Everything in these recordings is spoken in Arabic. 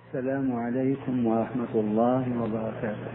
السلام عليكم ورحمة الله وبركاته.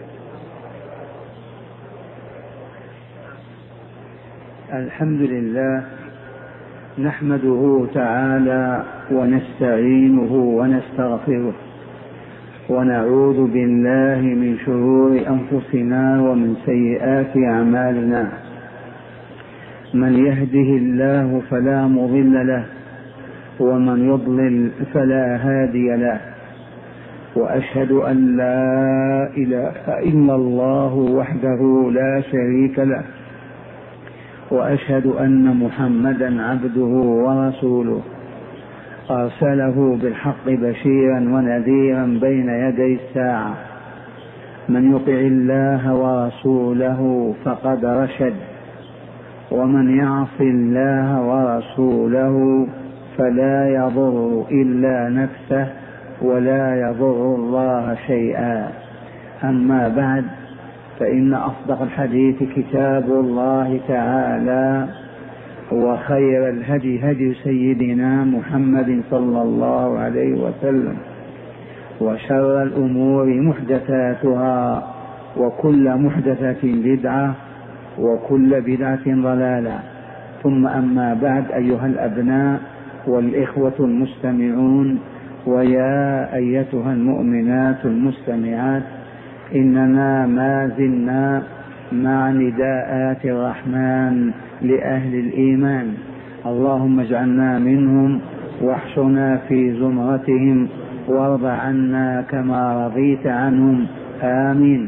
الحمد لله نحمده تعالى ونستعينه ونستغفره ونعوذ بالله من شرور أنفسنا ومن سيئات أعمالنا. من يهده الله فلا مضل له ومن يضلل فلا هادي له، وأشهد أن لا إله إلا الله وحده لا شريك له، وأشهد أن محمدا عبده ورسوله أرسله بالحق بشيرا ونذيرا بين يدي الساعة. من يطع الله ورسوله فقد رشد، ومن يعص الله ورسوله فلا يضر إلا نفسه ولا يضر الله شيئا. أما بعد، فإن أصدق الحديث كتاب الله تعالى، وخير الهدي هدي سيدنا محمد صلى الله عليه وسلم، وشر الأمور محدثاتها، وكل محدثة بدعة، وكل بدعة ضلالة. ثم أما بعد، أيها الأبناء والإخوة المستمعون، ويا أيتها المؤمنات المستمعات، إننا ما زلنا مع نداءات الرحمن لأهل الإيمان. اللهم اجعلنا منهم واحشنا في زمرتهم، وارض عنا كما رضيت عنهم، آمين.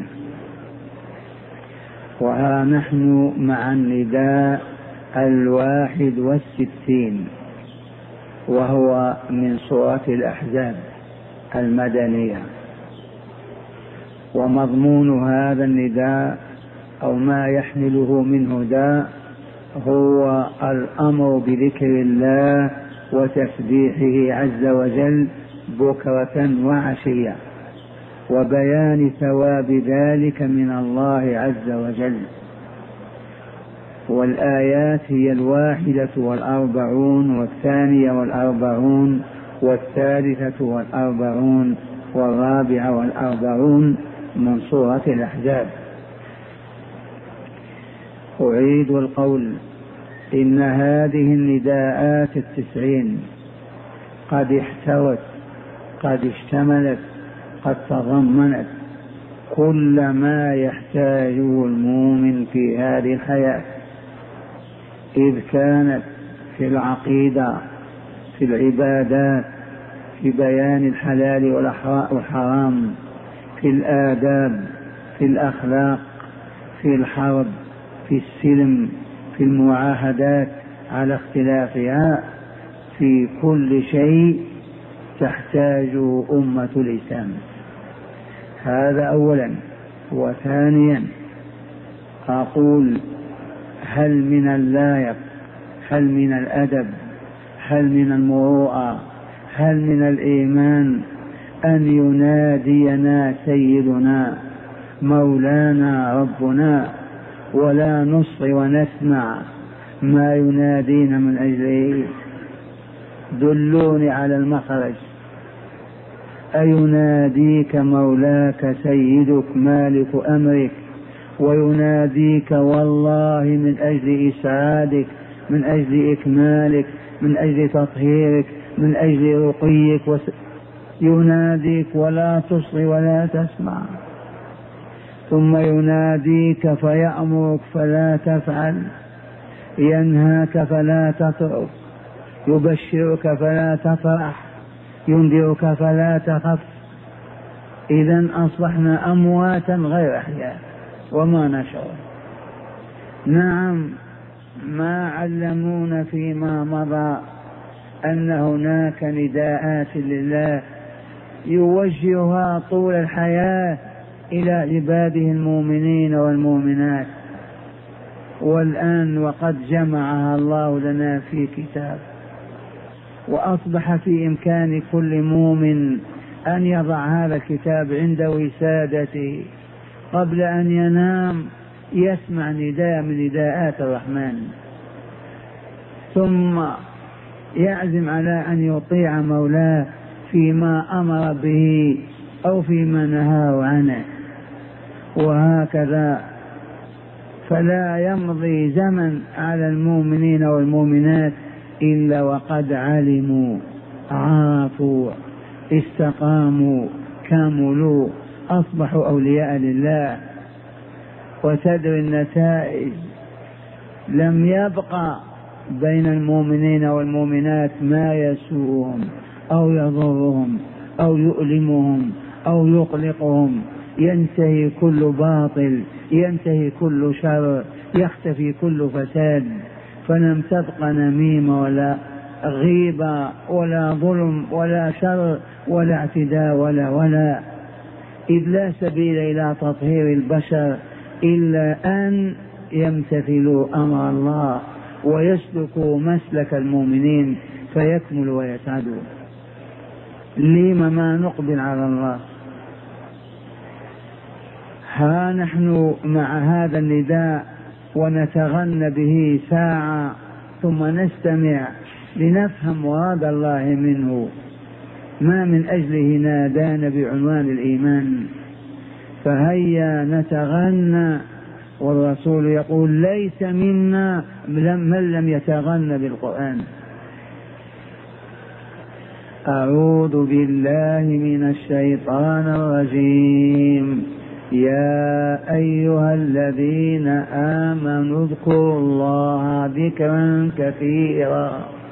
وها نحن مع النداء 61، وهو من سورة الأحزاب المدنية. ومضمون هذا النداء أو ما يحمله من هدى هو الأمر بذكر الله وتسبيحه عز وجل بكرة وعشية، وبيان ثواب ذلك من الله عز وجل. والآيات هي 41 و42 و43 و44 من سورة الأحزاب. أعيد القول: إن هذه النداءات 90 قد احتوت، قد اشتملت، قد تضمنت كل ما يحتاجه المؤمن في هذه الحياة، إذ كانت في العقيدة، في العبادات، في بيان الحلال والحرام، في الآداب، في الأخلاق، في الحرب، في السلم، في المعاهدات على اختلافها، في كل شيء تحتاجه أمة الإسلام. هذا أولا. وثانيا أقول: هل من اللائق، هل من الأدب، هل من المروءة، هل من الإيمان أن ينادينا سيدنا مولانا ربنا ولا نصغي ونسمع ما ينادينا من أجله؟ دلوني على المخرج. أيناديك مولاك سيدك مالك أمرك، ويناديك والله من أجل إسعادك، من أجل إكمالك، من أجل تطهيرك، من أجل رقيك، يناديك ولا تصغي ولا تسمع. ثم يناديك فيأمرك فلا تفعل، ينهاك فلا تترك، يبشرك فلا تفرح، ينذرك فلا تخف. إذن أصبحنا أمواتا غير أحياء وما نشعر. نعم، ما علمونا فيما مضى أن هناك نداءات لله يوجهها طول الحياة إلى عباده المؤمنين والمؤمنات، والآن وقد جمعها الله لنا في كتاب، وأصبح في إمكان كل مؤمن أن يضع هذا الكتاب عند وسادته قبل أن ينام، يسمع نداء من نداءات الرحمن، ثم يعزم على أن يطيع مولاه فيما أمر به أو فيما نهاه عنه، وهكذا. فلا يمضي زمن على المؤمنين والمؤمنات إلا وقد علموا، عرفوا، استقاموا، كملوا، أصبحوا أولياء لله. وتدري النتائج، لم يبقى بين المؤمنين والمؤمنات ما يسوءهم أو يضرهم أو يؤلمهم أو يقلقهم، ينتهي كل باطل، ينتهي كل شر، يختفي كل فساد. فلم تبق نميمة ولا غيبة ولا ظلم ولا شر ولا اعتداء ولا إذ لا سبيل إلى تطهير البشر إلا أن يمتثلوا أمر الله ويسلكوا مسلك المؤمنين فيكملوا ويسعدوا. لما ما نقبل على الله؟ ها نحن مع هذا النداء ونتغنى به ساعة ثم نستمع لنفهم مراد الله منه، ما من أجله نادانا بعنوان الإيمان. فهيا نتغنى، والرسول يقول ليس منا من لم يتغنى بالقرآن. أعوذ بالله من الشيطان الرجيم. يا أيها الذين آمنوا اذكروا الله ذكرا كثيرا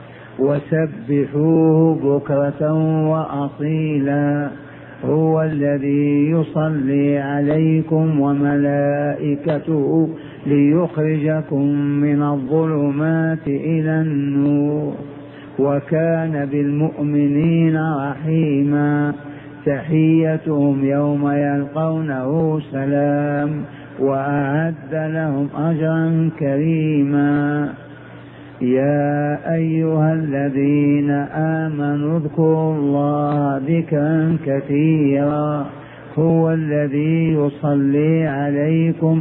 وسبحوه بكرة وأصيلا هو الذي يصلي عليكم وملائكته ليخرجكم من الظلمات إلى النور وكان بالمؤمنين رحيما تحيتهم يوم يلقونه سلام وأعد لهم أجرا كريما. يا أيها الذين آمنوا اذكروا الله ذكرا كثيرا هو الذي يصلي عليكم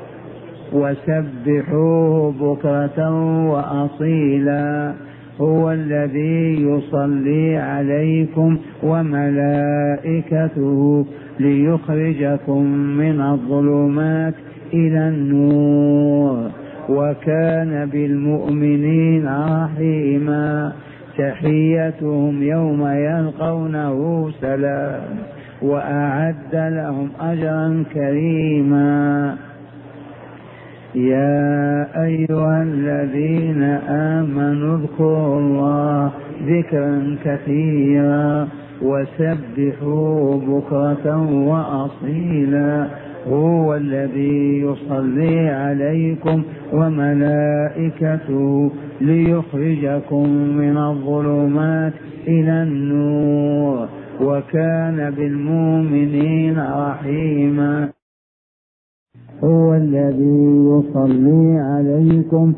وسبحوه بكرة وأصيلا هو الذي يصلي عليكم وملائكته ليخرجكم من الظلمات إلى النور وكان بالمؤمنين رحيما تحيتهم يوم يلقونه سلام وأعد لهم أجرا كريما. يا أيها الذين آمنوا اذكروا الله ذكرا كثيرا وسبحوه بكرة وأصيلا هو الذي يصلي عليكم وملائكته ليخرجكم من الظلمات إلى النور وكان بالمؤمنين رحيما. هو الذي يصلي عليكم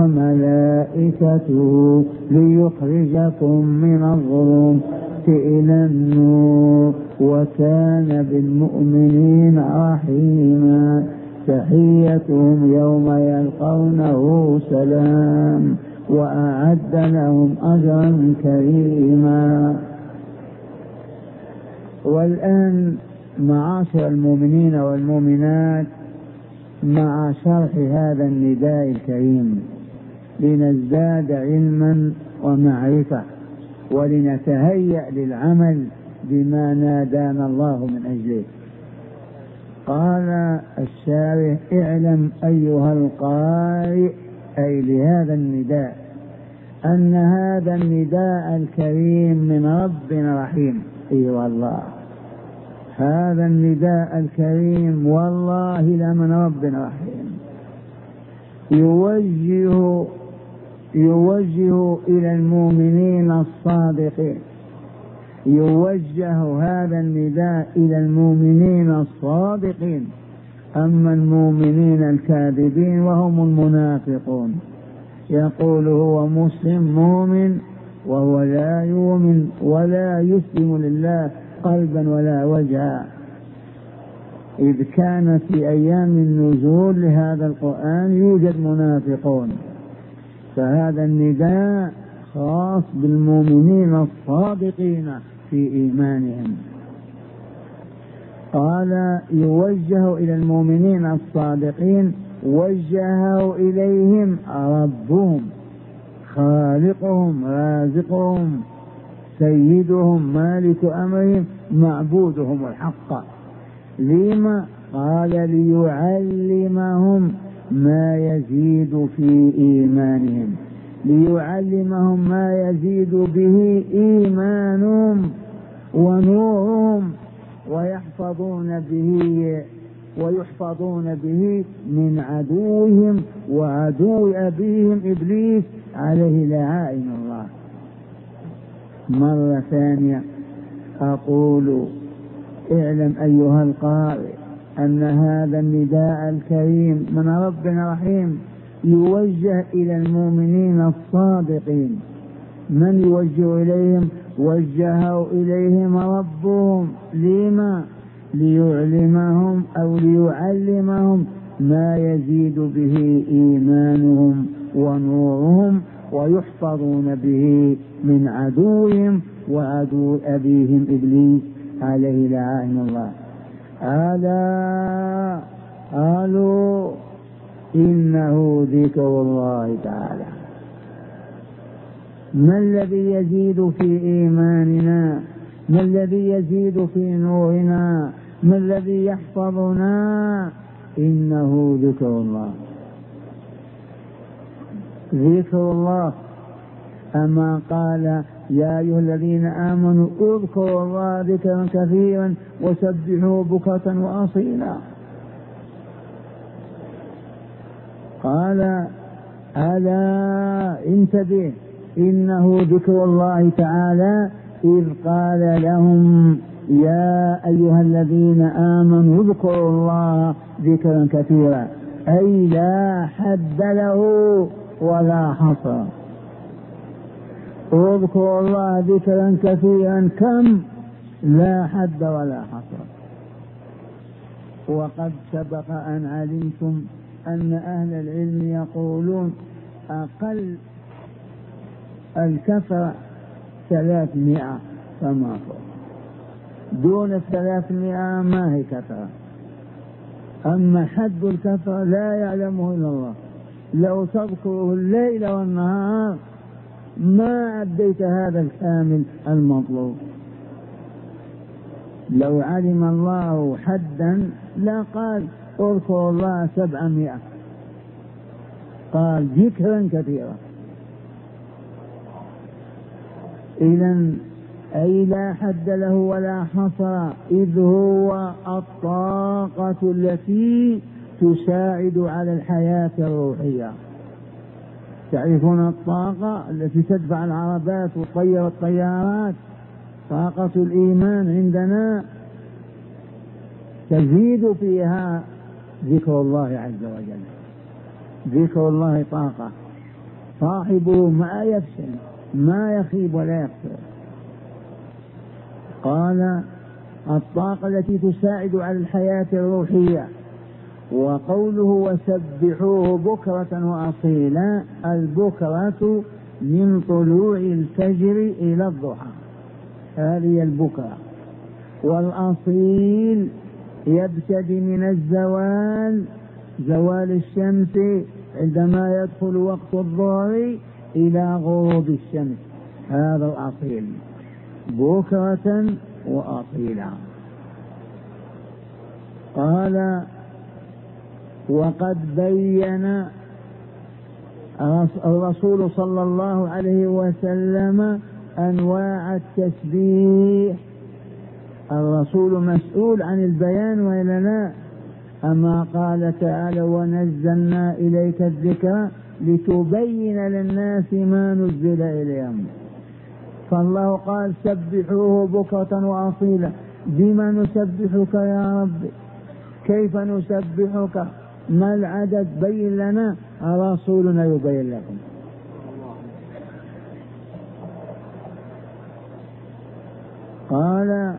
وملائكته ليخرجكم من الظلمات إلى النور وكان بالمؤمنين رحيما تحيتهم يوم يلقونه سلام وأعد لهم أجرا كريما. والآن معاشر المؤمنين والمؤمنات مع شرح هذا النداء الكريم لنزداد علما ومعرفة ولنتهيأ للعمل بما نادانا الله من أجله. قال الشارح اعلم أيها القارئ أي لهذا النداء أن هذا النداء الكريم من رب رحيم. اي والله هذا النداء الكريم والله لمن رب رحيم يوجه إلى المؤمنين الصادقين. يوجه هذا النداء إلى المؤمنين الصادقين. أما المؤمنين الكاذبين وهم المنافقون يقول هو مسلم مؤمن وهو لا يؤمن ولا يسلم لله قلبا ولا وجها. إذ كان في أيام النزول لهذا القرآن يوجد منافقون، فهذا النداء خاص بالمؤمنين الصادقين في إيمانهم. قال يوجه إلى المؤمنين الصادقين، وجهه إليهم ربهم خالقهم رازقهم سيدهم مالك أمرهم معبودهم الحق. لما؟ قال ليعلمهم ما يزيد في إيمانهم، ليعلمهم ما يزيد به إيمانهم ونورهم، ويحفظون به من عدوهم وعدو أبيهم إبليس عليه لعائن الله. مرة ثانية أقول اعلم أيها القارئ أن هذا النداء الكريم من ربنا رحيم يوجه إلى المؤمنين الصادقين. من يوجه إليهم؟ وجهه إليهم ربهم. لما؟ ليعلمهم أو ليعلمهم ما يزيد به إيمانهم ونورهم، ويحفظون به من عدوهم وعدو أبيهم إبليس عليه لعائن الله. ألا قالوا إنه ذكر الله تعالى. ما الذي يزيد في إيماننا؟ ما الذي يزيد في نورنا؟ ما الذي يحفظنا؟ إنه ذكر الله. ذكر الله. أما قال يا أيها الذين آمنوا اذكروا الله ذكرا كثيرا وسبحوه بكرة وأصيلا. قال ألا انتبه إنه ذكر الله تعالى إذ قال لهم يا أيها الذين آمنوا اذكروا الله ذكرا كثيرا، أي لا حد له ولا حصر. اذكروا الله ذكرا كثيرا كم؟ لا حد ولا حصر. وقد سبق أن علمتم أن أهل العلم يقولون أقل الكثرة 300 فما فوق، دون 300 ما هي كثرة. أما حد الكثرة لا يعلمه إلا الله. لو تذكره الليل والنهار ما أديت هذا الكامل المطلوب. لو علم الله حدا لا قال اذكروا الله 700، قال ذكرا كثيرا. إذن أي لا حد له ولا حصر، إذ هو الطاقة التي تساعد على الحياة الروحية. تعرفون الطاقة التي تدفع العربات وتطير الطيارات؟ طاقة الإيمان عندنا تزيد فيها ذكر الله عز وجل. ذكر الله طاقة صاحبه ما يفشل ما يخيب ولا يخسر. قال الطاقة التي تساعد على الحياة الروحية. وقوله وسبحوه بكرة وأصيلا، البكرة من طلوع الفجر إلى الضحى، هذه البكرة. والأصيل يبتدي من الزوال، زوال الشمس عندما يدخل وقت الظهر إلى غروب الشمس، هذا الأصيل. بكرة وأصيلا. قال وقد بين الرسول صلى الله عليه وسلم أنواع التسبيح. الرسول مسؤول عن البيان وإلا لا؟ أما قال تعالى ونزلنا إليك الذكر لتبين للناس ما نزل إليهم. فالله قال سبحوه بكرة وأصيلا. بما نسبحك يا رب؟ كيف نسبحك؟ ما العدد؟ بين لنا. رسولنا يبين لكم. قال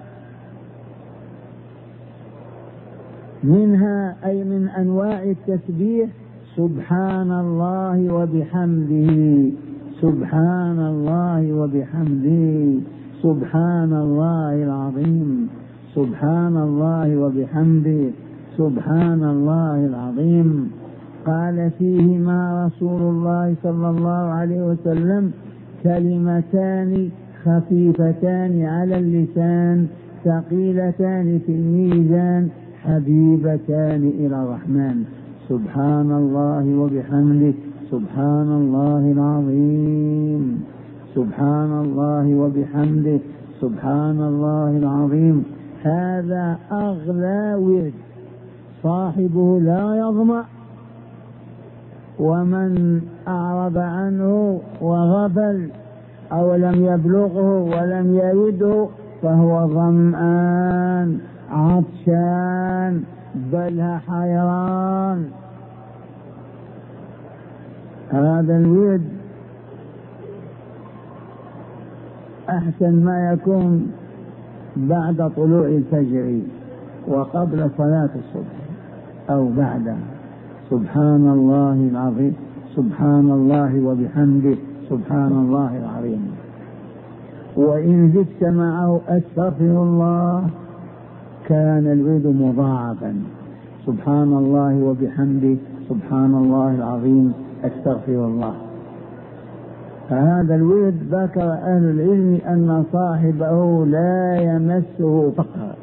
منها أي من أنواع التسبيح سبحان الله وبحمده، سبحان الله وبحمده، سبحان الله العظيم، سبحان الله وبحمده، سبحان الله العظيم. قال فيهما رسول الله صلى الله عليه وسلم: كلمتان خفيفتان على اللسان ثقيلتان في الميزان حبيبتان إلى الرحمن، سبحان الله وبحمده، سبحان الله العظيم، سبحان الله وبحمده، سبحان الله العظيم. هذا أغلى ورد، صاحبه لا يظمأ، ومن أعرض عنه وغفل أو لم يبلغه ولم يرده فهو ظمآن عطشان بل حيران. هذا الورد أحسن ما يكون بعد طلوع الفجر وقبل صلاة الصبح أو بعدها. سبحان الله العظيم، سبحان الله وبحمده، سبحان الله العظيم. وإن زدت معه أستغفر الله كان الورد مضاعفا، سبحان الله وبحمده، سبحان الله العظيم، أستغفر الله. فهذا الورد ذكر أهل العلم أن صاحبه لا يمسه فقر،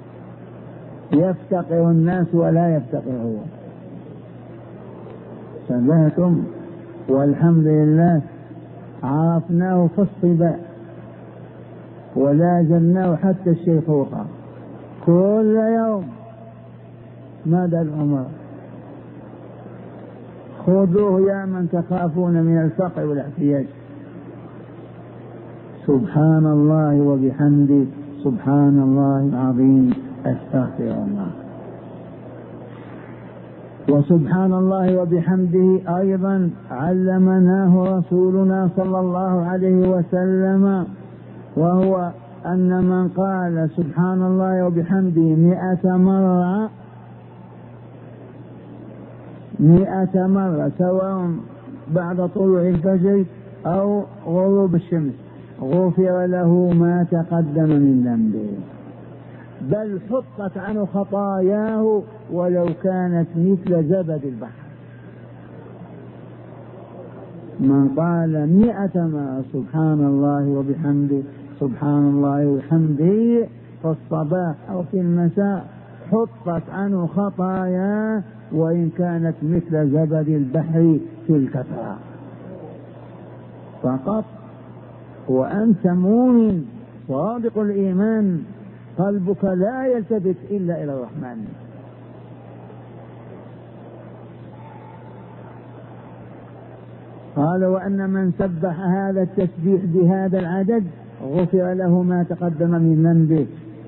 يفتقر الناس ولا يفتقر هو. سمعتم؟ والحمد لله عرفناه في الصباح ولازمناه حتى الشيخوخة كل يوم مدى العمر. خذوه يا من تخافون من الفقر والاحتياج. سبحان الله وبحمده، سبحان الله العظيم، أستغفر الله. وسبحان الله وبحمده أيضا علمناه رسولنا صلى الله عليه وسلم، وهو أن من قال سبحان الله وبحمده 100 مرة سواء بعد طلوع الفجر أو غروب الشمس غفر له ما تقدم من ذنبه، بل حطت عنه خطاياه ولو كانت مثل زبد البحر. من قال 100 مرة سبحان الله وبحمده، سبحان الله وبحمده في الصباح أو في المساء حطت عنه خطاياه وإن كانت مثل زبد البحر في الكثرة فقط. وأنت مؤمن صادق الإيمان، قلبك لا يلتفت إلا إلى الرحمن. قال: وأن من سبح هذا التسبيح بهذا العدد غفر له ما تقدم من ذنبه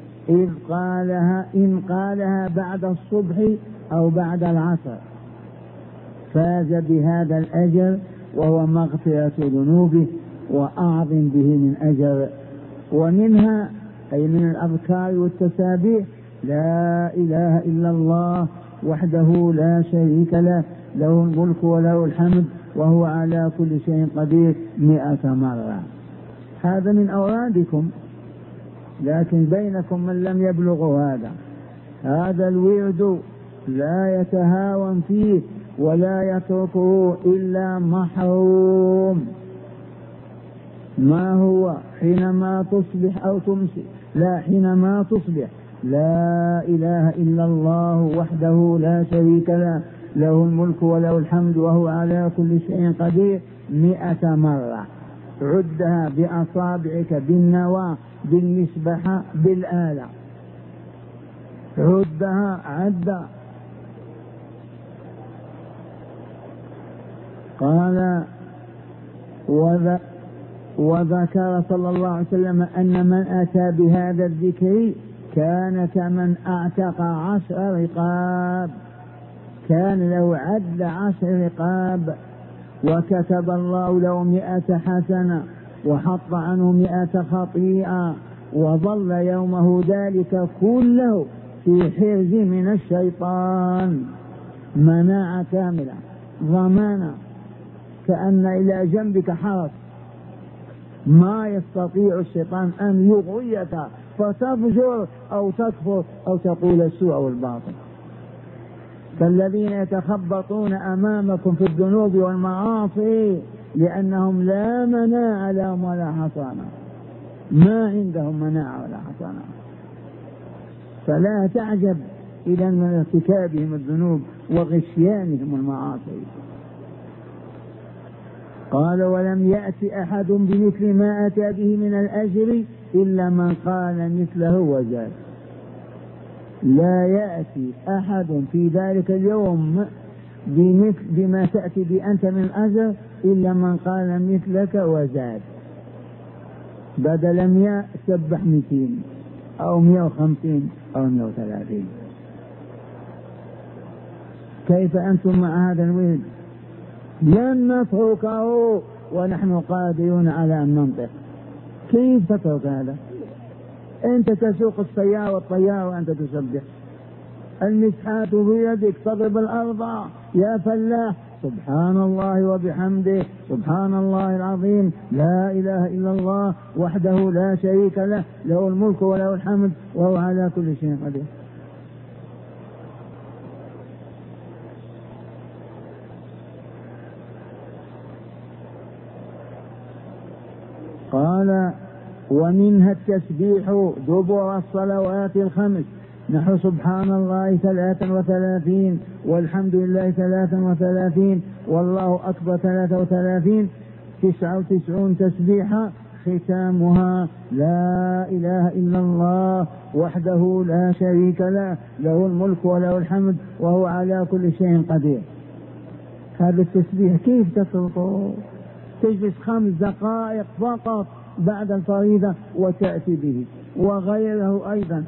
إن قالها بعد الصبح أو بعد العصر فاز بهذا الأجر وهو مغفرة ذنوبه وأعظم به من أجر. ومنها أي من الأذكار والتسابيح: لا إله إلا الله وحده لا شريك له، له الملك وله الحمد وهو على كل شيء قدير 100 مرة. هذا من أورادكم، لكن بينكم من لم يبلغ هذا الورد لا يتهاون فيه ولا يتركه إلا محروم. ما هو حينما تصبح أو تمسي؟ لا، حينما تصبح لا إله إلا الله وحده لا شريك له، له الملك وله الحمد وهو على كل شيء قدير 100 مرة. عدها بأصابعك بالنواة بالمسبحة بالآلة، عدها عدا. قال: وذكر صلى الله عليه وسلم أن من أتى بهذا الذكر كان كمن أعتق 10 رقاب، كان له عدل 10 رقاب، وكتب الله له 100 حسنة وحط عنه 100 خطيئة، وظل يومه ذلك كله في حرز من الشيطان، مناعة كاملة، ضمانة، كأن إلى جنبك حرس ما يستطيع الشيطان أن يغويك فتفجر أو تكفر أو تقول السوء أو الباطل. فالذين يتخبطون أمامكم في الذنوب والمعاصي لأنهم لا مناع لهم ولا حصانة، ما عندهم مناعة ولا حصانة، فلا تعجب إذا من ارتكابهم الذنوب وغشيانهم المعاصي. قال ولم يأت أحد بمثل ما أتى به من الأجر إلا من قال مثله وزاد. لا يأتي أحد في ذلك اليوم بما تأتي بأنت من أجر إلا من قال مثلك وزاد، بدل 100 سبح 200 أو 150 أو 130. كيف أنتم مع هذا الولد؟ لن نتركه ونحن قادرون على أن ننطق. كيف تترك هذا؟ أنت تسوق السيارة والطيارة وأنت تسبح، المسحات بيدك تضرب الأرض يا فلاح، سبحان الله وبحمده سبحان الله العظيم لا إله إلا الله وحده لا شريك له له الملك وله الحمد وهو على كل شيء قدير. قال ومنها التسبيح دبر الصلوات الخمس، نحو سبحان الله 33 والحمد لله 33 والله أكبر 33، 99 تسبيحة ختامها لا إله إلا الله وحده لا شريك له له الملك وله الحمد وهو على كل شيء قدير. هذا التسبيح كيف تتركه؟ تجلس 5 دقائق فقط بعد الفريضة وتأتي به، وغيره أيضا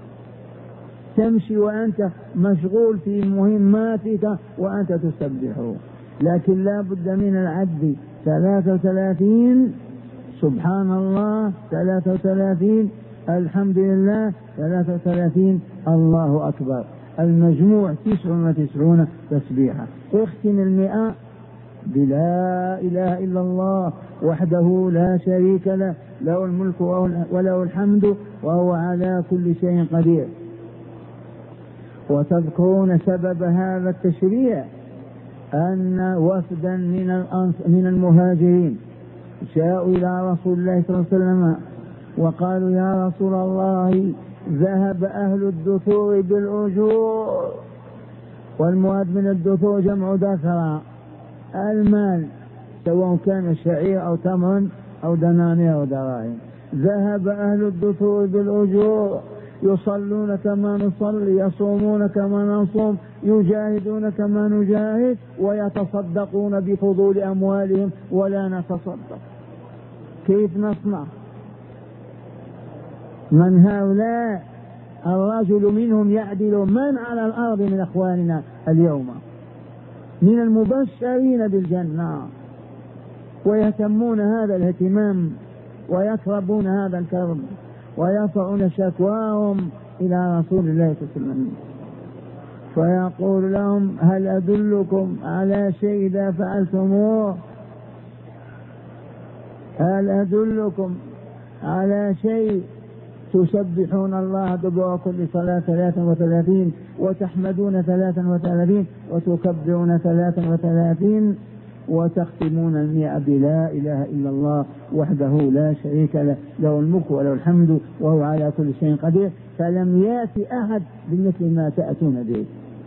تمشي وأنت مشغول في مهماتك وأنت تسبحه. لكن لا بد من العد 33 سبحان الله 33 الحمد لله 33 الله أكبر، المجموع 99 تسبيحة. اختم 100 بلا إله إلا الله وحده لا شريك له له الملك وله الحمد وهو على كل شيء قدير. وتذكرون سبب هذا التشريع أن وفدا من المهاجرين جاءوا إلى رسول الله صلى الله عليه وسلم وقالوا يا رسول الله ذهب أهل الدثور بالأجور، والمراد من الدثور جمع دثرة، المال سواء كان شعير أو تمر أو دنانير أو دراهم. ذهب أهل الدثور بالأجور، يصلون كما نصلي، يصومون كما نصوم، يجاهدون كما نجاهد، ويتصدقون بفضول أموالهم ولا نتصدق. كيف نصنع؟ من هؤلاء؟ الرجل منهم يعدل من على الأرض من أخواننا اليوم من المبشرين بالجنة، ويهتمون هذا الاهتمام ويكربون هذا الكرب ويرفعون شكواهم إلى رسول الله صلى الله عليه وسلم، فيقول لهم هل أدلكم على شيء إذا فعلتموه؟ هل أدلكم على شيء تسبحون الله دبر كل صلاة 33 وتحمدون 33 وتكبرون 33 وتختمون 100 بلا إله إلا الله وحده لا شريك له له الملك وله الحمد وهو على كل شيء قدير. فلم يأتي أحد بمثل ما تأتون به.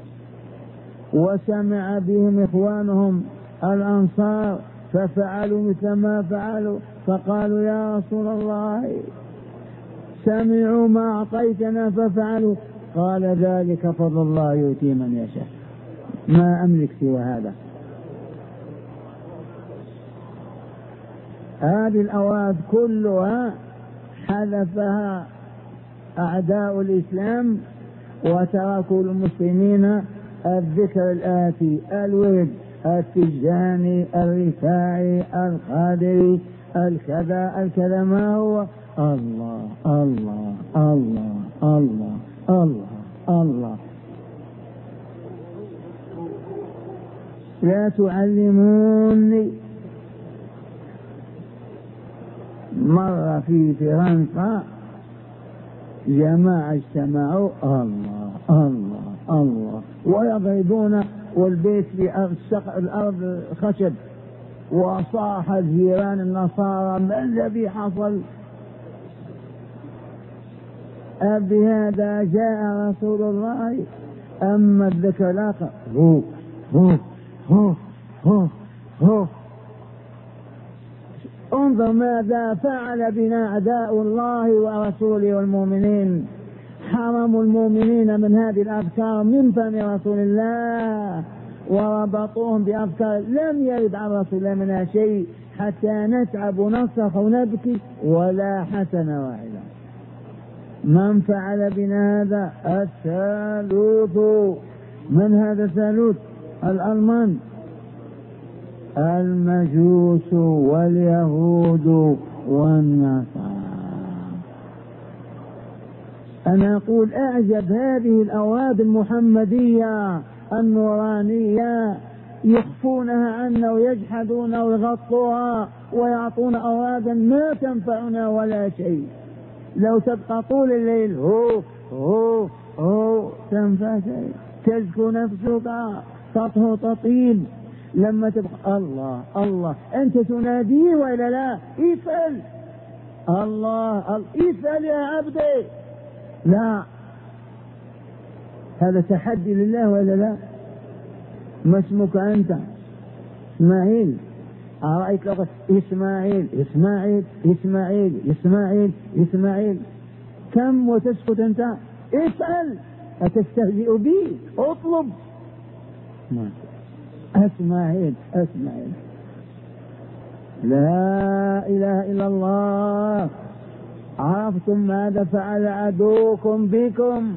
وسمع بهم إخوانهم الأنصار ففعلوا مثل ما فعلوا، فقالوا يا رسول الله سمعوا ما أعطيتنا ففعلوا. قال ذلك فضل الله يؤتي من يشاء، ما أملك سوى هذا. هذه الأوقات كلها حذفها أعداء الإسلام وتركوا المسلمين الذكر الآتي: الورد التجاني الرفاعي القادري الكذا الكذا. ما هو؟ الله الله الله الله الله الله. لا تعلموني مرة في فرنسا جماعة اجتمعوا، الله الله الله، ويضربون والبيت في الأرض خشب، وصاح الجيران النصارى ما الذي حصل؟ بهذا جاء رسول الله. أما الذكر لا هو هو هو هو هو. انظر ماذا فعل بنا أعداء الله ورسوله والمؤمنين، حرموا المؤمنين من هذه الأفكار من فم رسول الله، وربطوهم بأفكار لم يرد عن رسول الله منها شيء، حتى نتعب ونصرخ ونبكي ولا حسنة واحدة. من فعل بنا هذا؟ الثالوث. من هذا الثالوث؟ الألمان، المجوس واليهود والنصارى. أنا أقول أعجب هذه الأوراق المحمدية النورانية، يخفونها عنا ويجحدونها ويغطوها ويعطون أوراقا ما تنفعنا ولا شيء. لو تبقى طول الليل هو تنفع شيء، تزكو نفسك تطهو تطيب. لما تبقى الله الله أنت تناديه ولا لا؟ افعل الله افعل يا عبدي. لا، هذا تحدي لله ولا لا؟ ما اسمك أنت؟ إسماعيل. أرأيت لغة إسماعيل إسماعيل إسماعيل إسماعيل إسماعيل، كم وتسكت أنت؟ افعل، أتستهزئ بي؟ اطلب. أسماعيل أسماعيل. لا إله إلا الله. عرفتم ماذا فعل عدوكم بكم؟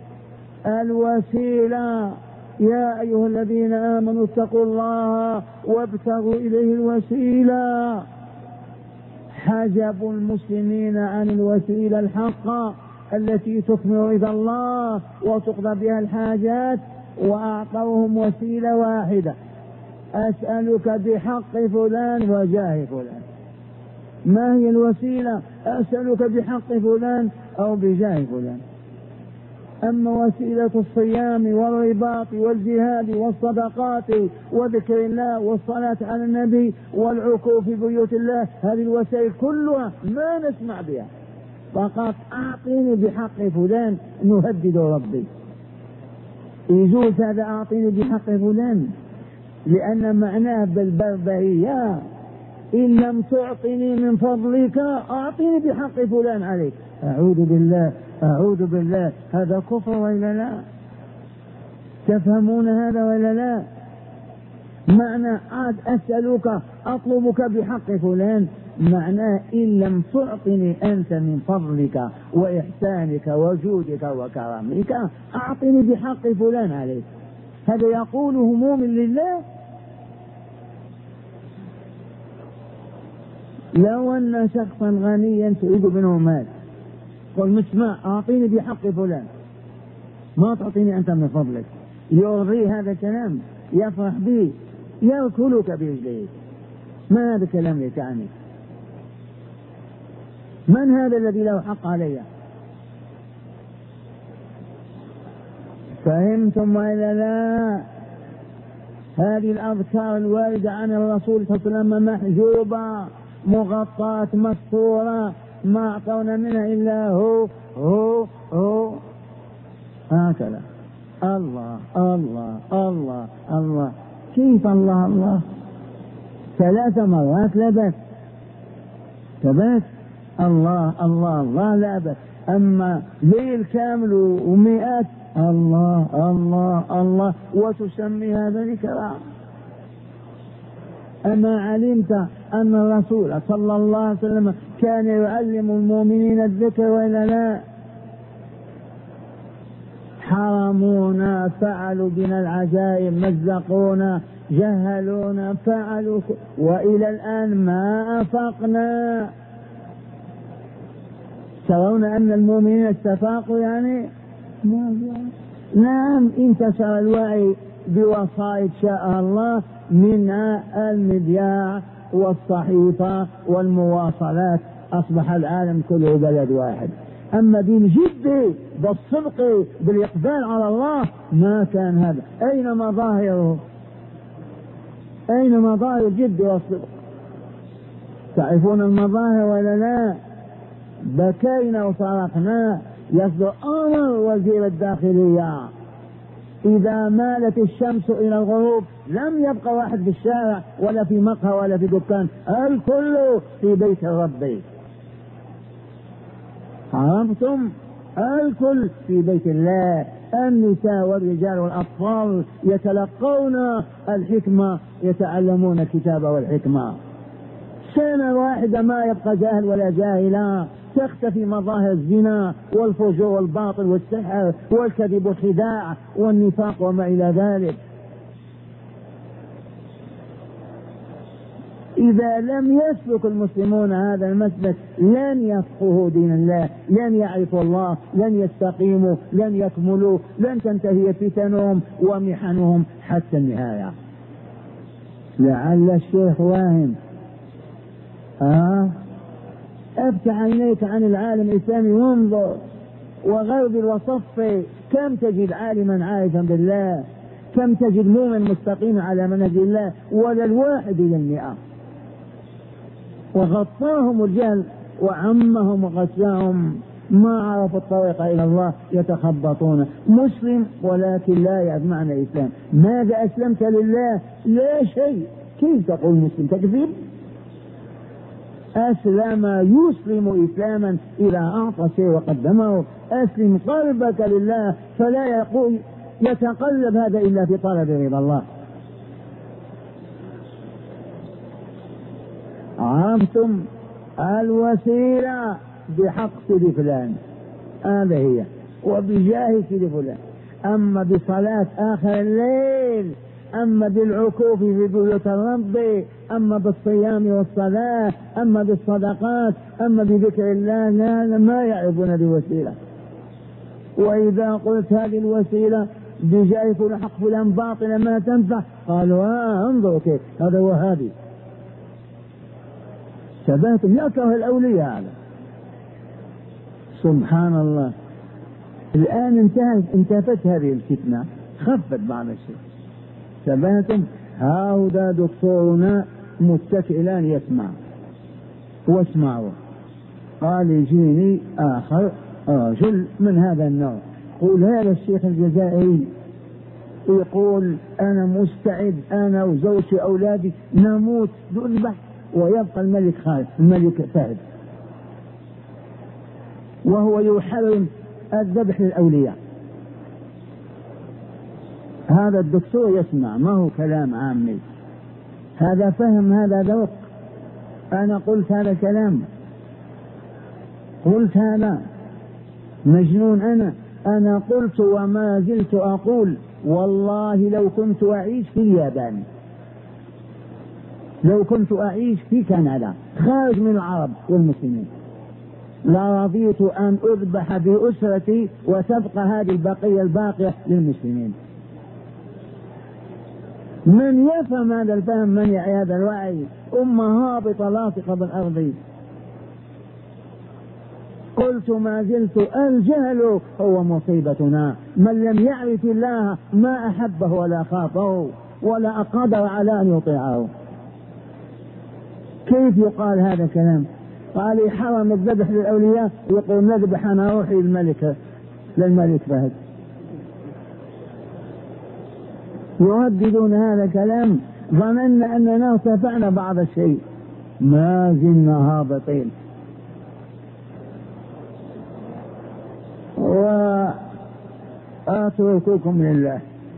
الوسيلة. يا أيها الذين آمنوا اتقوا الله وابتغوا إليه الوسيلة. حجبوا المسلمين عن الوسيلة الحقة التي تثمر إلى الله وتقضى بها الحاجات، وأعطوهم وسيلة واحدة: أسألك بحق فلان وجاه فلان. ما هي الوسيلة؟ أسألك بحق فلان أو بجاه فلان. أما وسيلة الصيام والرباط والجهاد والصدقات وذكر الله والصلاة على النبي والعكوف في بيوت الله، هذه الوسائل كلها ما نسمع بها. فقط أعطيني بحق فلان نهدد ربي. يجوز هذا أعطيني بحق فلان، لأن معناه بالبربرية: إن لم تعطني من فضلك أعطيني بحق فلان عليك. أعوذ بالله أعوذ بالله. هذا كفر ولا لا؟ تفهمون هذا ولا لا؟ معنى أسألك أطلبك بحق فلان معناه إن لم تعطني أنت من فضلك وإحسانك وجودك وكرمك أعطني بحق فلان عليك. هذا يقوله مؤمن لله. لو أن شخصا غنيا تريد منه مال، قل مسمع أعطيني بحق فلان، ما تعطيني أنت من فضلك، يرضي هذا الكلام؟ يفرح به، يركلك برجليه. ما هذا الكلام اللي تعني؟ من هذا الذي له حق علي؟ فهمتم وإلا لا؟ هذه الأذكار الواردة عن الرسول صلى الله عليه وسلم محجوبة مغطاة مستورة، ما أعطونا منها إلا هو هكذا. الله الله الله الله. كيف الله الله؟ 3 مرات لا بأس، ثبات الله الله الله لا بأس. أما ليل كامل ومئات الله الله الله وتسمي هذا ذكرا. أما علمت أن الرسول صلى الله عليه وسلم كان يعلم المؤمنين الذكر وإلا لا؟ حرمونا، فعلوا بنا العجائب، مزقونا، جهلونا، فعلوا، وإلى الآن ما أفقنا. ترون أن المؤمنين استفاقوا يعني؟ نعم، انتشر الوعي بوسائط شاء الله، منها المذياع والصحيفة والمواصلات أصبح العالم كله بلد واحد. أما دين جدي بالصدق بالإقبال على الله ما كان هذا. أين مظاهره؟ أين مظاهر الجد والصدق؟ تعرفون المظاهر ولا لا؟ بكينا وصرخنا. يصدر أمر وزير الداخلية إذا مالت الشمس إلى الغروب لم يبقى واحد في الشارع ولا في مقهى ولا في دكان، الكل في بيت ربي. عرفتم؟ الكل في بيت الله. النساء والرجال والأطفال يتلقون الحكمة، يتعلمون الكتاب والحكمة. سنة واحدة ما يبقى جاهل ولا جاهلا، تختفي مظاهر الزنا والفجور والباطل والسحر والكذب والخداع والنفاق وما إلى ذلك. إذا لم يسلك المسلمون هذا المسلك لن يفقهوا دين الله، لن يعرفوا الله، لن يستقيموا، لن يكملوا، لن تنتهي فتنهم ومحنهم حتى النهاية. لعل الشيخ واهم. افتح عينيك عن العالم الإسلامي وانظر وغرب وصفي، كم تجد عالما عارفا بالله، كم تجد مؤمن مستقيم على منهج الله، ولا الواحد إلى 100. وغطاهم الجهل وعمهم وغشاهم، ما عرفوا الطريق إلى الله، يتخبطون. مسلم ولكن لا يعرف معنى الإسلام. ماذا أسلمت لله؟ لا شيء. كيف تقول مسلم؟ تكذب. أسلم يسلم إسلاما إذا أعطى شيء وقدمه. أسلم قلبك لله فلا يقول يتقلب هذا إلا في طلب رضا الله. عرفتم؟ الوسيلة بحق سيدي فلان هذا هي، وبجاه سيدي فلان. أما بصلاة آخر الليل، أما بالعكوف في بيوت الرب، أما بالصيام والصلاة، أما بالصدقات، أما بذكر الله، لا ما يعرفون بوسيلة. وإذا قلت هذه الوسيلة بجاه فلان حق فلان باطلة ما تنفع، قالوا انظروا كيف هذا وهابي. شبهتم يكره الأولياء هذا. سبحان الله. الآن انتهت هذه الفتنة، خفت بعض الشيء. شبهتم. هذا دكتورنا متكئلان يسمع واسمعوا. قال يجيني آخر رجل من هذا النوع، قول هذا الشيخ الجزائري يقول أنا مستعد أنا وزوجي أولادي نموت نذبح ويبقى الملك خالد الملك فهد، وهو يحرم الذبح للأولياء. هذا الدكتور يسمع، ما هو كلام عامي، هذا فهم، هذا ذوق. أنا قلت هذا كلام، قلت هذا مجنون. أنا قلت وما زلت أقول والله لو كنت أعيش في اليابان، لو كنت أعيش في كندا خارج من العرب والمسلمين، لرضيت أن أذبح بأسرتي وتبقى هذه البقية الباقية للمسلمين. من يفهم هذا الفهم، من يعي هذا الوعي؟ أمة هابطة لاصقة بالأرض. قلت ما زلت الجهل هو مصيبتنا. من لم يعرف الله ما أحبه ولا خافه ولا قدر على أن يطيعه. كيف يقال هذا الكلام؟ قال حرم الذبح للأولياء، يقول نذبح أنا روحي للملك فهد. يرددون هذا الكلام. ظننا أننا ارتفعنا بعض الشيء، ما زلنا هابطين. وأترككم لله.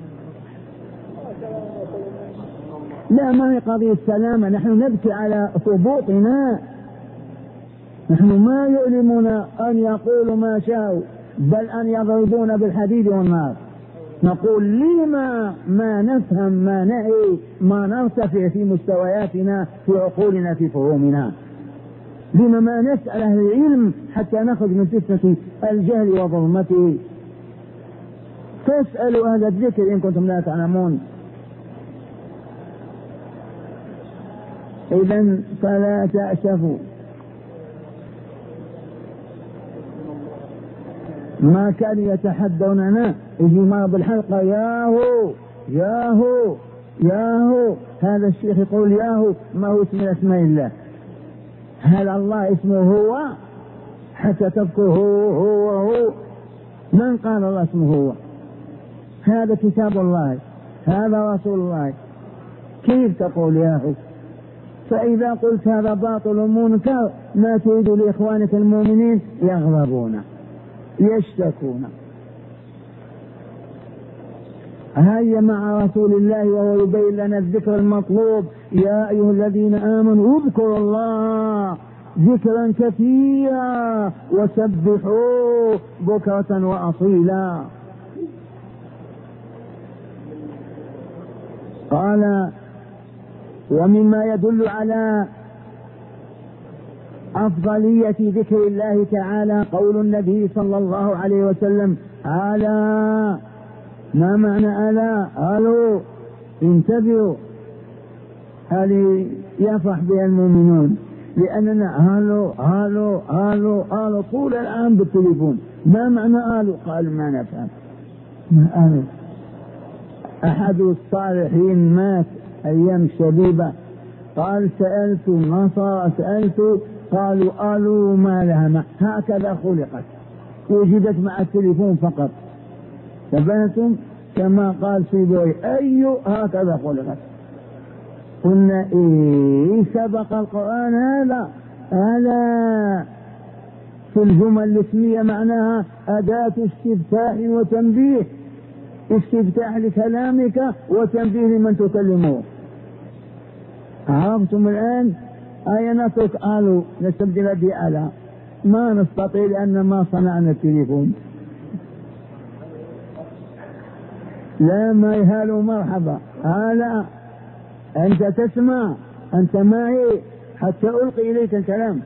لا، ما هي قضية سلامة، نحن نبكي على ثبوتنا. نحن ما يؤلمنا أن يقولوا ما شاءوا، بل أن يضربون بالحديد والنار. نقول لما ما نفهم ما نعي، ما نرتفع في مستوياتنا، في عقولنا، في فهومنا؟ لما ما نسأل أهل العلم حتى نخرج من فتنة الجهل وظلمته؟ فاسألوا أهل الذكر إن كنتم لا تعلمون. إذن فلا تأسفوا ما كانوا يتحدوننا يجي مرض الحلقة ياهو ياهو ياهو. هذا الشيخ يقول ياهو ما هو اسم اسماء الله. هل الله اسمه هو حتى تذكر هو؟ من قال الله اسمه هو؟ هذا كتاب الله، هذا رسول الله، كيف تقول ياهو؟ فإذا قلت هذا باطل ومنكر ما تريد لإخوانك المؤمنين يغضبون يشتكون. هيا مع رسول الله وهو يبين لنا الذكر المطلوب. يا أيها الذين آمنوا اذكروا الله ذكرا كثيرا وسبحوه بكرة وأصيلا. قال ومما يدل على أفضلية ذكر الله تعالى قول النبي صلى الله عليه وسلم ألا. ما معنى ألا؟ قالوا انتبهوا، هذه يفرح بها المؤمنون لأننا هالو طول الآن بالتليفون. ما معنى هالو؟ قال ما نفهم. ما هالو؟ أحد الصالحين مات أيام شبيبة، قال سألت النصارى قالوا ألو ما لها هكذا خلقت، وجدت مع التليفون فقط. تبنتم كما قال سيبوي هكذا خلقت. قلنا سبق القرآن هذا. ألا في الجمل الاسمية معناها أداة استفتاح وتنبيه، استفتاح لكلامك وتنبيه لمن تكلمه. عرفتم الآن؟ نترك ألو نستبدل بألا، ما نستطيع لأن ما صنعنا التليفون. لا ما يهالوا مرحبا. لا أنت تسمع، أنت معي حتى ألقي إليك الكلام.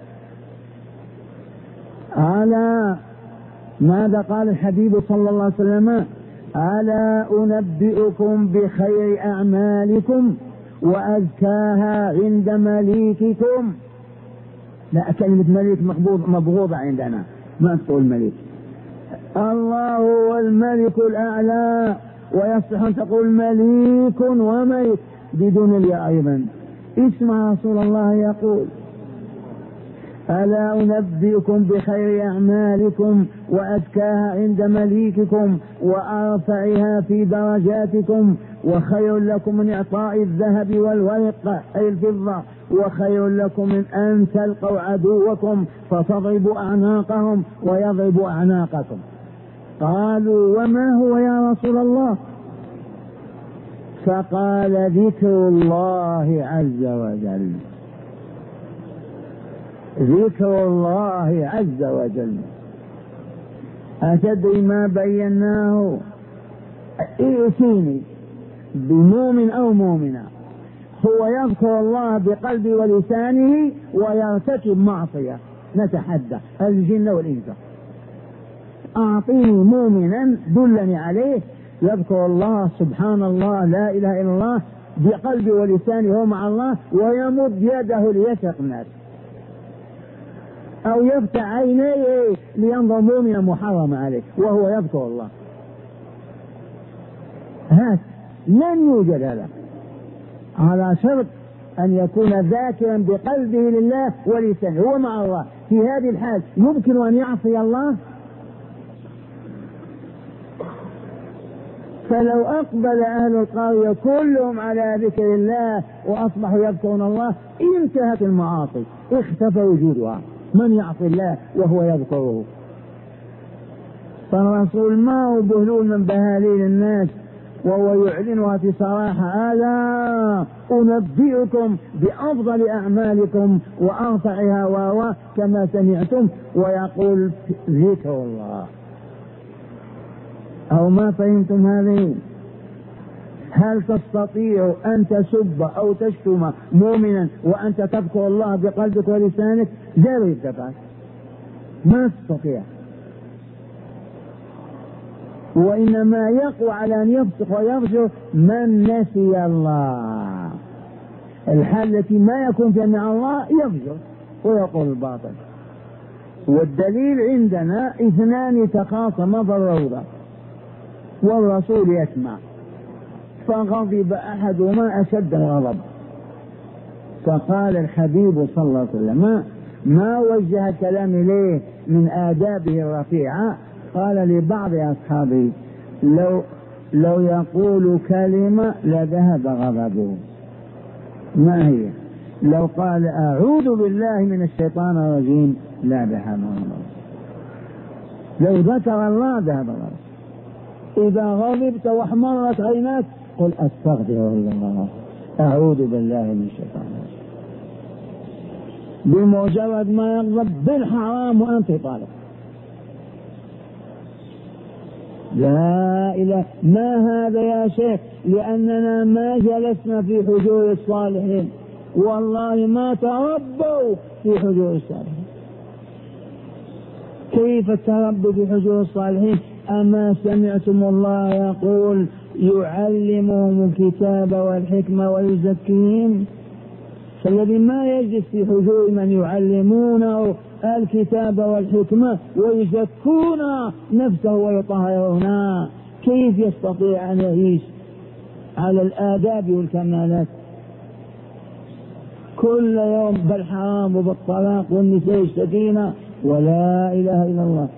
ألا ماذا قال الحبيب صلى الله عليه وسلم؟ ألا أنبئكم بخير أعمالكم وأزكاها عند مليككم. لا كلمة مليك مبغوضة عندنا، ما تقول مليك. الله هو الملك الأعلى، ويصح أن تقول مليك وملك بدون الياء أيضا. اسمع رسول الله يقول ألا أنبئكم بخير أعمالكم وأزكاها عند مليككم وأرفعها في درجاتكم، وخير لكم من إعطاء الذهب والورق أي الفضة، وخير لكم من أن تلقوا عدوكم فتضربوا أعناقهم ويضربوا أعناقكم. قالوا وما هو يا رسول الله؟ فقال ذكر الله عز وجل، ذكر الله عز وجل. أتدري ما بيناه؟ ائتيني بمؤمن أو مؤمنة هو يذكر الله بقلبه ولسانه ويرتكب معصية، نتحدى الجن والإنس. أعطيني مؤمنا دلني عليه يذكر الله سبحان الله لا إله إلا الله بقلبه ولسانه مع الله ويمد يده ليشق الناس، أو يفتح عينيه لينظر مؤمنا محرم عليه وهو يذكر الله. هذا لن يوجد، هذا على شرط أن يكون ذاكرا بقلبه لله ولسانه هو مع الله. في هذه الحال يمكن أن يعصي الله؟ فلو أقبل أهل القرية كلهم على ذكر الله وأصبحوا يذكرون الله انتهت المعاصي، اختفى وجودها. من يعصي الله وهو يذكره؟ فالرسول ما هو بهلول من بهاليل الناس، وهو يعلنها في صراحة ألا أنبئكم بأفضل أعمالكم وأرفعها كما سمعتم، ويقول ذكر الله. أو ما فهمتم هذه؟ هل تستطيع أن تسب أو تشتم مؤمنا وأنت تذكر الله بقلبك ولسانك؟ جرب تفعل، ما تستطيع. وإنما يقوى على أن يفسق ويفجر من نسي الله، الحال التي ما يكون فيها مع الله يفجر ويقول الباطل. والدليل عندنا اثنان تخاصما في الروضة والرسول يسمع، فغضب أحدهما أشد الغضب، فقال الحبيب صلى الله عليه وسلم ما وجه الكلام إليه من آدابه الرفيعة، قال لبعض أصحابه لو يقول كلمة لذهب غضبه. ما هي؟ لو قال أعوذ بالله من الشيطان الرجيم لا ذهب غضبه، لو ذكر الله ذهب غضبه. إذا غضبت واحمرت عيناك قل أستغفر الله أعوذ بالله من الشيطان الرجيم. بمجرد ما يغضب بالحرام وأنت طالب، لا إله. ما هذا يا شيخ؟ لأننا ما جلسنا في حجور الصالحين، والله ما تربوا في حجور الصالحين. كيف التربي في حجور الصالحين؟ أما سمعتم الله يقول يعلمهم الكتاب والحكمة ويزكيهم؟ فالذي ما يجلس في حجور من يعلمونه الكتاب والحكمة ويزكون نفسه ويطهرون، كيف يستطيع أن يعيش على الآداب والكمالات؟ كل يوم بالحرام وبالطلاق والنساء يشتكينا ولا إله إلا الله.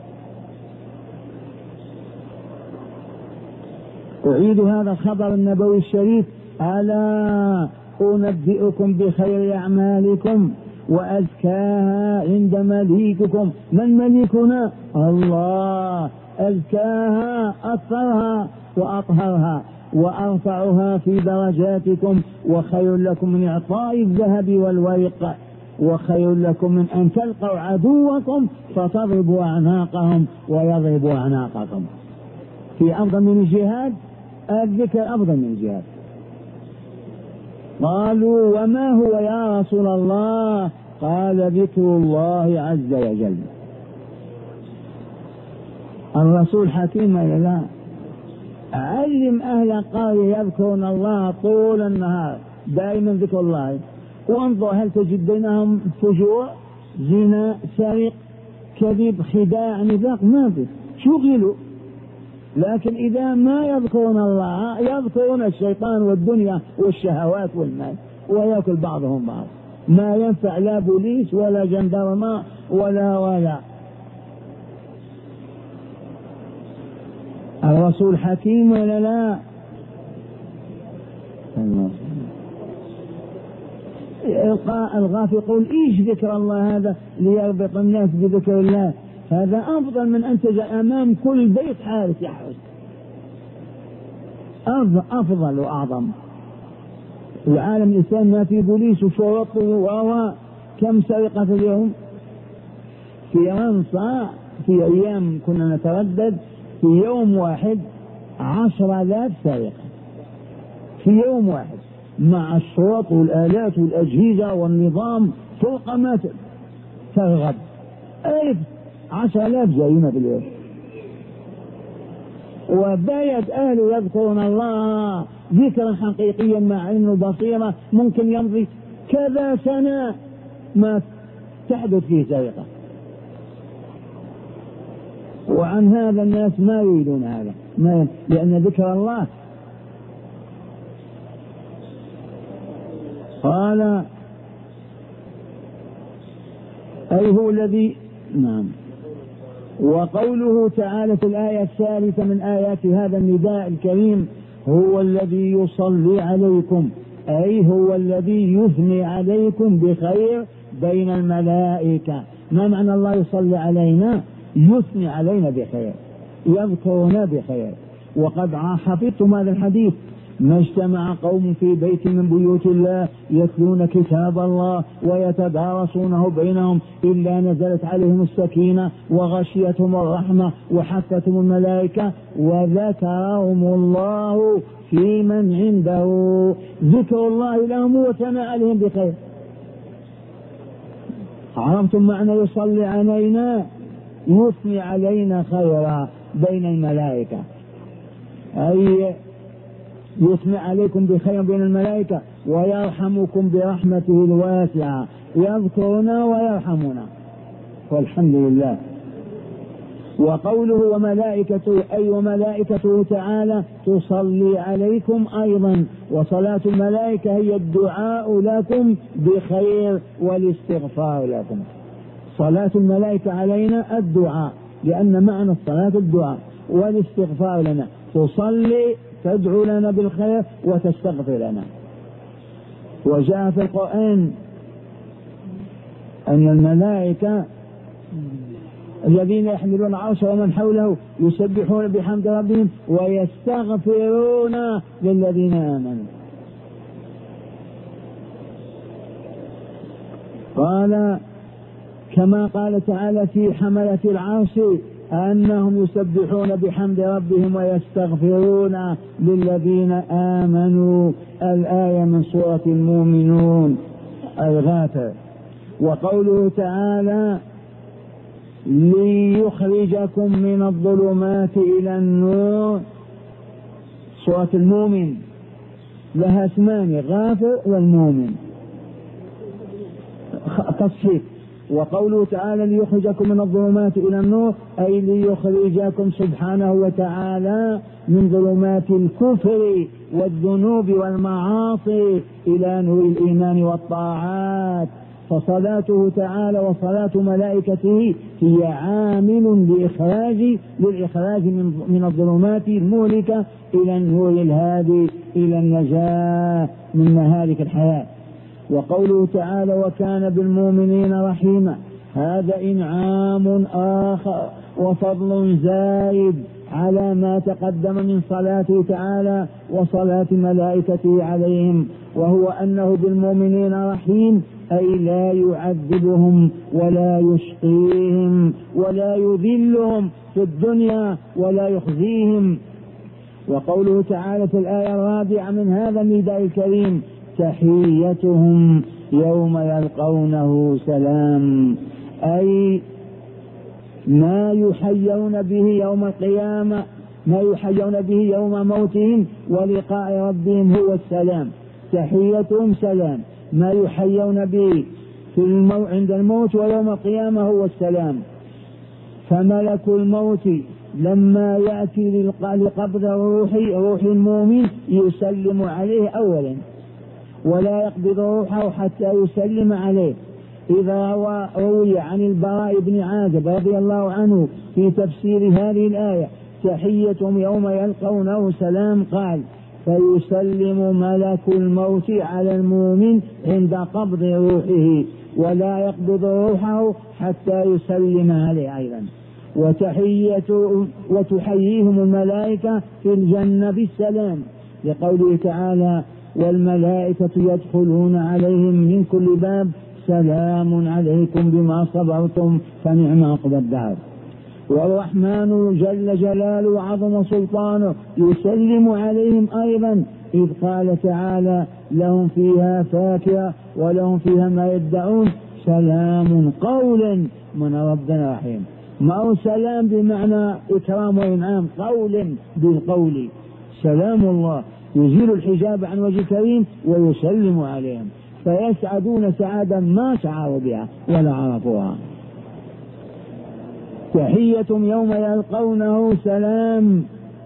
أعيد هذا الخبر النبوي الشريف: ألا أنبئكم بخير أعمالكم وأزكاها عند مليككم. من مليكنا؟ الله. أزكاها أطهرها وأطهرها وأرفعها في درجاتكم، وخير لكم من إعطاء الذهب والورق، وخير لكم من أن تلقوا عدوكم فتضربوا أعناقهم ويضربوا أعناقكم. في أفضل من الجهاد؟ الذكر أفضل من الجهاد. قالوا وما هو يا رسول الله؟ قال ذكر الله عز وجل. الرسول حكيم ولا لا؟ علم أهل القرية يذكرون الله طول النهار، دائما ذكر الله، وانظر هل تجد بينهم فجور، زنا، سرق، كذب، خداع، نفاق؟ ما في، شغلوا. لكن إذا ما يذكرون الله يذكرون الشيطان والدنيا والشهوات والمال، ويأكل بعضهم بعض، ما ينفع لا بوليس ولا جندرمة ولا. الرسول حكيم ولا لا؟ الغافل يقول ايش ذكر الله هذا ليربط الناس بذكر الله؟ هذا أفضل من أن تجعل أمام كل بيت حارس يحرس، أفضل وأعظم. العالم الإنسان ما في بوليس وشرطه كم سرقة في اليوم؟ في فرنسا في أيام كنا نتردد في يوم واحد 10,000 سرقة في يوم واحد، مع الشرط والآلات والأجهزة والنظام فوق ما ترغب. 10,000 جريمة في اليوم. وبايت أهله يذكرون الله ذكرا حقيقيا مع أنه بصيرة ممكن يمضي كذا سنة ما تحدث فيه سرقة. وعن هذا الناس ما يريدون هذا، لأن ذكر الله. قال أي هو الذي نعم. وقوله تعالى في الآية الثالثة من آيات هذا النداء الكريم: هو الذي يصلي عليكم، أي هو الذي يثني عليكم بخير بين الملائكة. ما معنى الله يصلي علينا؟ يثني علينا بخير، يذكرنا بخير. وقد حفظتم هذا الحديث: ما اجتمع قوم في بيت من بيوت الله يتلون كتاب الله ويتدارسونه بينهم إلا نزلت عليهم السكينة وغشيتهم الرحمة وحفتهم الملائكة وذكرهم الله في من عنده. ذكر الله لهم وثناء عليهم بخير. عرفتم معنى يصلي علينا؟ يثني علينا خيرا بين الملائكة، أي يثني عليكم بخير بين الملائكة ويرحمكم برحمته الواسعة، يذكرنا ويرحمنا. والحمد لله. وقوله وملائكته أي وملائكته تعالى تصلي عليكم أيضا، وصلاة الملائكة هي الدعاء لكم بخير والاستغفار لكم. صلاة الملائكة علينا الدعاء، لأن معنى الصلاة الدعاء، والاستغفار لنا، تصلي تدعو لنا بالخير وتستغفر لنا. وجاء في القرآن أن الملائكة الذين يحملون العرش ومن حوله يسبحون بحمد ربهم ويستغفرون للذين آمنوا. قال كما قال تعالى في حملة العرش أنهم يسبحون بحمد ربهم ويستغفرون للذين آمنوا، الآية من سورة المؤمنون الغافر. وقوله تعالى ليخرجكم من الظلمات إلى النور، سورة المؤمن لها اسمان غافر والمؤمن تصحيح. وقوله تعالى ليخرجكم من الظلمات إلى النور أي ليخرجكم سبحانه وتعالى من ظلمات الكفر والذنوب والمعاصي إلى نور الإيمان والطاعات. فصلاته تعالى وصلاة ملائكته هي عامل للإخراج من الظلمات المهلكة إلى النور الهادي إلى النجاة من مهالك الحياة. وقوله تعالى وكان بالمؤمنين رحيما، هذا إنعام آخر وفضل زائد على ما تقدم من صلاته تعالى وصلاة ملائكته عليهم، وهو أنه بالمؤمنين رحيم أي لا يعذبهم ولا يشقيهم ولا يذلهم في الدنيا ولا يخزيهم. وقوله تعالى في الآية الرابعة من هذا النداء الكريم تحيتهم يوم يلقونه سلام، أي ما يحيون به يوم القيامة، ما يحيون به يوم موتهم ولقاء ربهم هو السلام. تحيتهم سلام، ما يحيون به عند الموت ويوم القيامة هو السلام. فملك الموت لما يأتي لقبض روح المؤمن يسلم عليه أولا، ولا يقبض روحه حتى يسلم عليه. إذا روي عن البراء بن عازب رضي الله عنه في تفسير هذه الآية تحيتهم يوم يلقونه سلام، قال فيسلم ملك الموت على المؤمن عند قبض روحه ولا يقبض روحه حتى يسلم عليه أيضا. وتحييهم الملائكة في الجنة بالسلام، لقوله تعالى والملائكة يدخلون عليهم من كل باب سلام عليكم بما صبرتم فنعم عقبى الدار. والرحمن جل جلاله وعظم سلطانه يسلم عليهم أيضا، إذ قال تعالى لهم فيها فاكهة ولهم فيها ما يدعون سلام قولا من ربنا رحيم. ما هو سلام بمعنى إكرام وإنعام، قول بالقول، سلام الله يزيل الحجاب عن وجه الكريم ويسلم عليهم فيسعدون سعادة ما شعروا بها ولا عرفوها. تحيتهم يوم يلقونه سلام،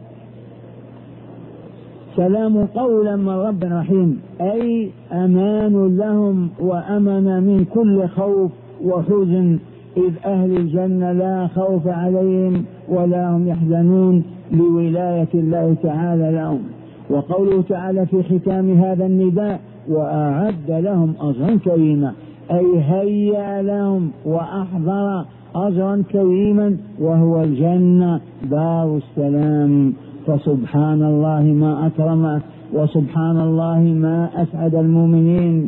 سلام قولا من رب رحيم، أي أمان لهم وأمن من كل خوف وحزن، إذ أهل الجنة لا خوف عليهم ولا هم يحزنون لولاية الله تعالى لهم. وقوله تعالى في ختام هذا النداء وأعد لهم أجرا كريما، أي هيأ لهم وأحضر أجرا كريما وهو الجنة دار السلام. فسبحان الله ما أكرمه وسبحان الله ما أسعد المؤمنين.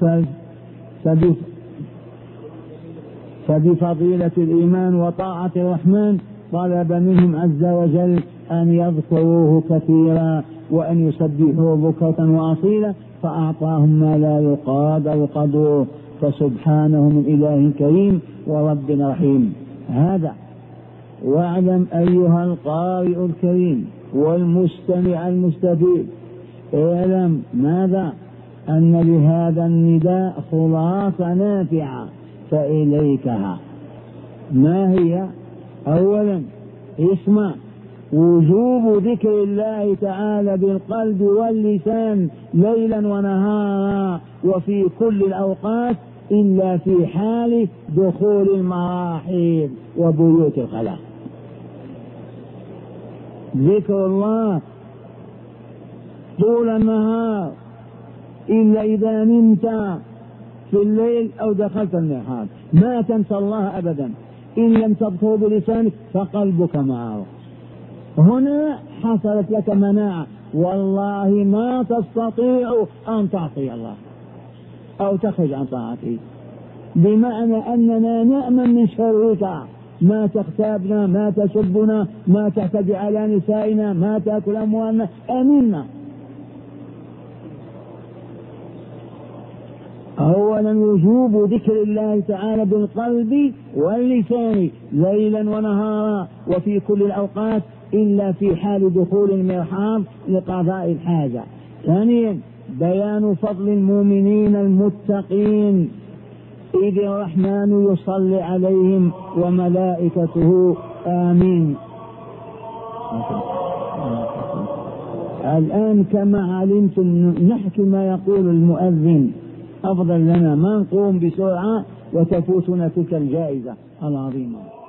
فبفضيلة الإيمان وطاعة الرحمن طلب منهم عز وجل أن يذكروه كثيرا وأن يسبحوه بكرة وأصيلا، فأعطاهم ما لا يقادر قدره، فسبحانه من إله كريم ورب رحيم. هذا واعلم أيها القارئ الكريم والمستمع المستفيد، اعلم ماذا؟ أن لهذا النداء خلاصة نافعة فإليكها. ما هي؟ أولا اسمع، وجوب ذكر الله تعالى بالقلب واللسان ليلا ونهارا وفي كل الأوقات إلا في حال دخول المراحيض وبيوت الخلاء. ذكر الله طول النهار إلا إذا نمت في الليل أو دخلت المرحاض، ما تنسى الله أبدا. إن لم تذكر بلسانك فقلبك معه. هنا حصلت لك مناعة، والله ما تستطيع أن تعصي الله أو تخرج عن طاعته، بمعنى أننا نأمن من شرك، ما تغتابنا، ما تسبنا، ما تعتدي على نسائنا، ما تأكل أموالنا، أمنا. أولا وجوب ذكر الله تعالى بالقلب واللسان ليلا ونهارا وفي كل الأوقات إلا في حال دخول المرحاض لقضاء الحاجة. ثانيا بيان فضل المؤمنين المتقين، إذ الرحمن يصلي عليهم وملائكته آمين. الآن كما علمتم نحكي ما يقول المؤذن، أفضل لنا ما نقوم بسرعة وتفوتنا تلك الجائزة العظيمة.